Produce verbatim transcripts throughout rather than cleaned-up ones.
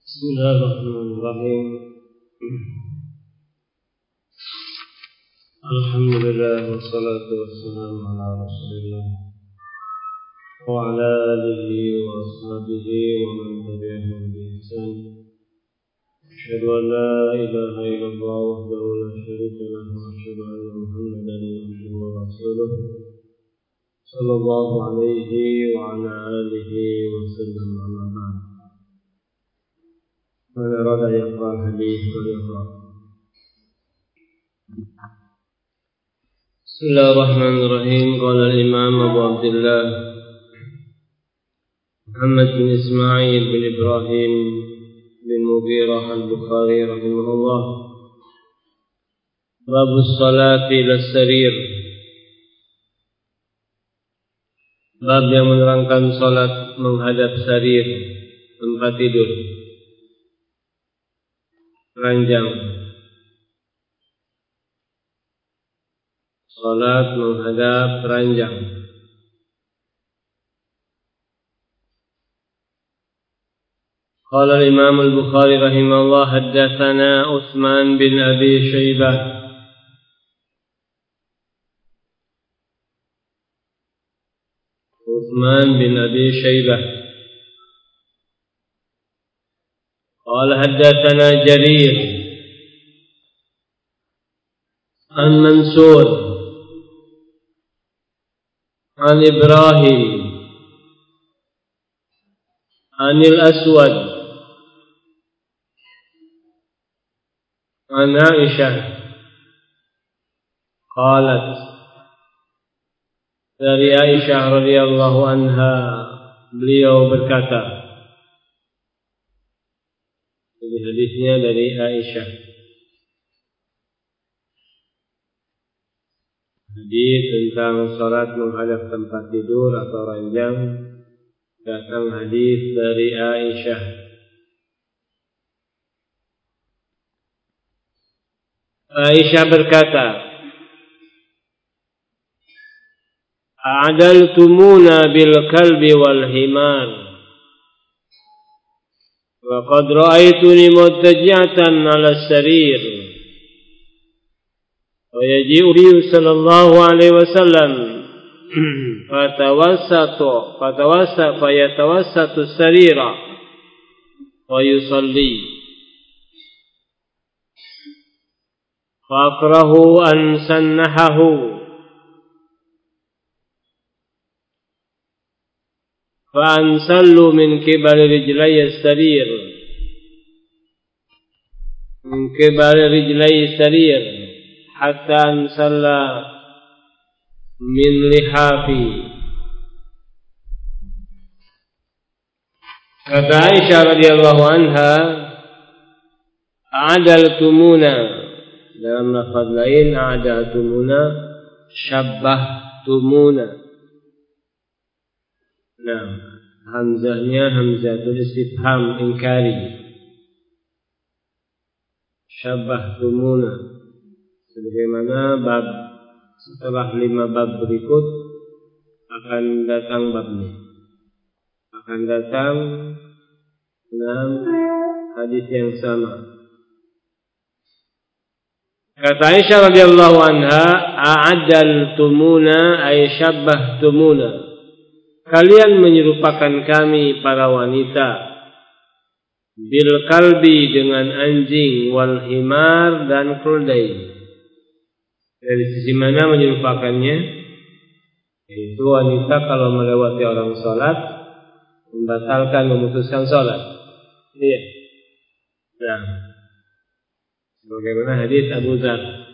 Bismillahirrahmanirrahim. Alhamdulillah wassalatu wassalamu ala Rasulillah wa ala alihi wa ashabihi wa man tabi'ahum bi ihsan. Asyhadu an la ilaha illallah wahdahu la syarika lahu wa asyhadu anna Muhammadan abduhu wa rasuluh sallallahu alaihi wa ala alihi wa sallam. Amma ba'd. من أراد أن يقرأ الحديث فليقرأ. بسم الله الرحمن الرحيم. قال الإمام أبو عبد الله محمد بن إسماعيل بن إبراهيم بن مغيرة البخاري رحمه الله: باب الصلاة إلى السرير. Bab yang menerangkan salat menghadap sarir, tempat tidur, ranjang. Salat menghadap ranjang. Qala al-Imam al-Bukhari rahimahullah, haddatsana Utsman bin Abi Syaibah. Utsman bin Abi Syaibah قال حدثنا جرير عن منصور عن إبراهيم عن الأسود عن عائشة قالت: dari Aisyah radhiyallahu anha, beliau berkata, jadi hadisnya dari Aisyah. Hadis tentang salat menghadap tempat tidur atau ranjang datang hadis dari Aisyah. Aisyah berkata, "A'adaltumuna bil kalbi wal himar وقد رأيتني متجعة على السرير ويجيء النبي صلى الله عليه وسلم فتوسط فتوسط فيتوسط السرير ويصلي فأكره أن سنحه فأنسل من قبل رجلي السرير من قبل رجلي السرير حتى أنسل من لحافي." Kata Aisyah radhiyallahu anha, "A'adaltumuna", dalam lafaz lain "a'adaltumuna", "syabbahtumuna". Nah, hamzahnya hamzatul istifham ingkari. Syabbahtumuna, sebagaimana bab setelah lima bab berikut akan datang babnya. Akan datang enam hadis yang sama. Kata Aisyah radhiyallahu anha, "A'adaltumuna ay syabbahtumuna", kalian menyerupakan kami para wanita, bil kalbi dengan anjing, wal himar dan keledai. Dari sisi mana menyerupakannya? Yaitu wanita kalau melewati orang sholat membatalkan, memutuskan sholat. Iya. Nah, bagaimana hadis Abu Dzar.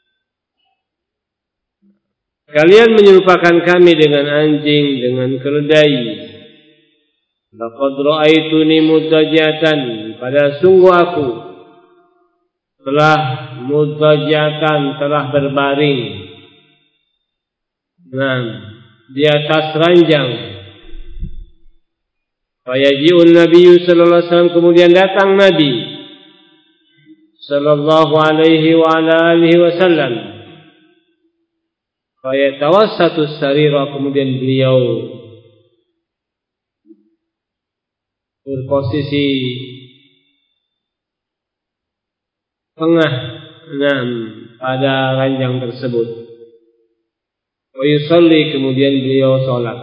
Kalian menyerupakan kami dengan anjing, dengan keledai. Laqad ra'aituni mudajjatan, pada sungguh aku telah mudajjatan, telah berbaring, nah, di atas ranjang. Fayaji'un Nabi sallallahu alaihi wasallam, kemudian datang Nabi sallallahu alaihi wa ala alihi wasallam. Fayatawassatu sarira, kemudian beliau berposisi tengah nah, pada ranjang tersebut. Wa yusalli, kemudian beliau sholat.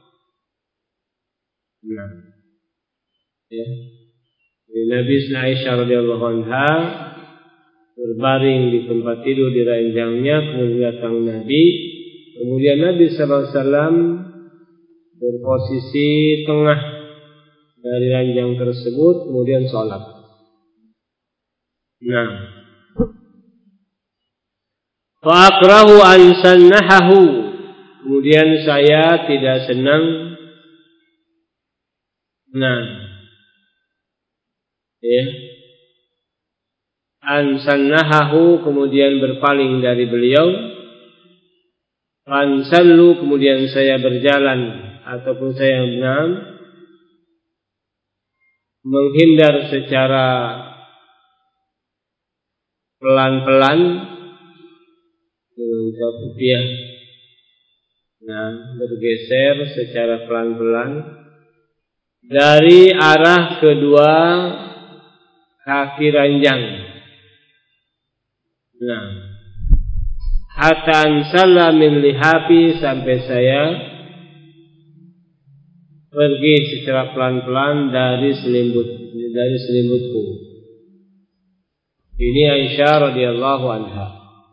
Nah, ya. Nabi Aisyah radhiyallahu anha berbaring di tempat tidur di ranjangnya, kemudian datang Nabi, kemudian Nabi sallallahu alaihi wasallam berposisi tengah dari ranjang tersebut, kemudian sholat. Nah, fa akrahu an sannahahu, kemudian saya tidak senang. Nah, ya, an sannahahu, kemudian berpaling dari beliau. An sallu, kemudian saya berjalan ataupun saya menam, menghindar secara pelan-pelan dengan kopiah. Nah, bergeser secara pelan-pelan dari arah kedua kaki ranjang. Nah, hatta ansalla min lihafi, sampai saya pergi secara pelan-pelan dari selimut dari selimutku. Ini Aisyah radhiyallahu anha.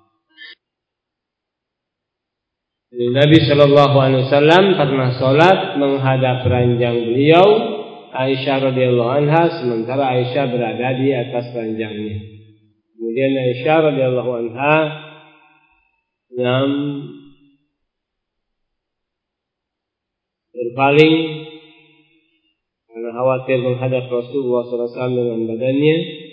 Nabi sallallahu alaihi wasallam pernah salat menghadap ranjang beliau, Aisyah radhiyallahu anha, sementara Aisyah berada di atas ranjangnya. Kemudian Aisyah radhiyallahu anha yang berpaling karena khawatir menghadap Rasulullah sallallahu alaihi wasallam dengan badannya.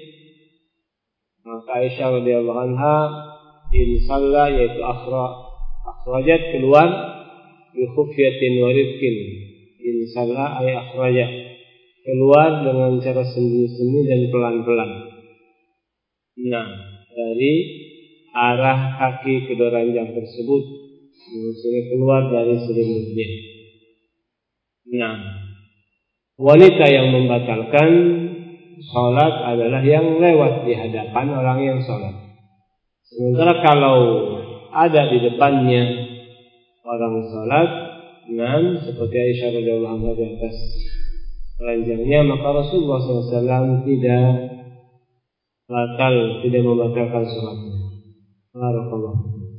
Maka Aisyah radhiyallahu anha insalla, yaitu akhra akhrajat, keluar bi khufyatin wa rifqin. Insalla ay akhrajat, keluar dengan cara sembunyi-sembunyi dan pelan-pelan. Nah, dari arah kaki kedua ranjang tersebut, sehingga keluar dari selimutnya. Nah, wanita yang membatalkan sholat adalah yang lewat di hadapan orang yang sholat. Sementara kalau ada di depannya orang sholat, dan seperti Aisyah radhiyallahu anha di atas ranjangnya, maka Rasulullah sallallahu alaihi wasallam tidak batal, tidak membatalkan sholatnya. Barakallahu.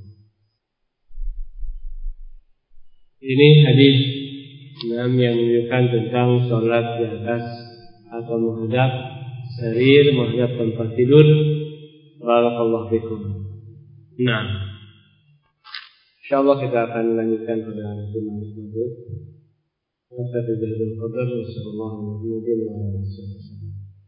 Ini hadis enam yang menunjukkan tentang sholat di atas atau menghadap sarir, menghadap tempat tidur. Barakallahu fikum. Nah, insyaallah kita akan lanjutkan pada nanti malam maghrib. Wa sallallahu alaihi wa sallam.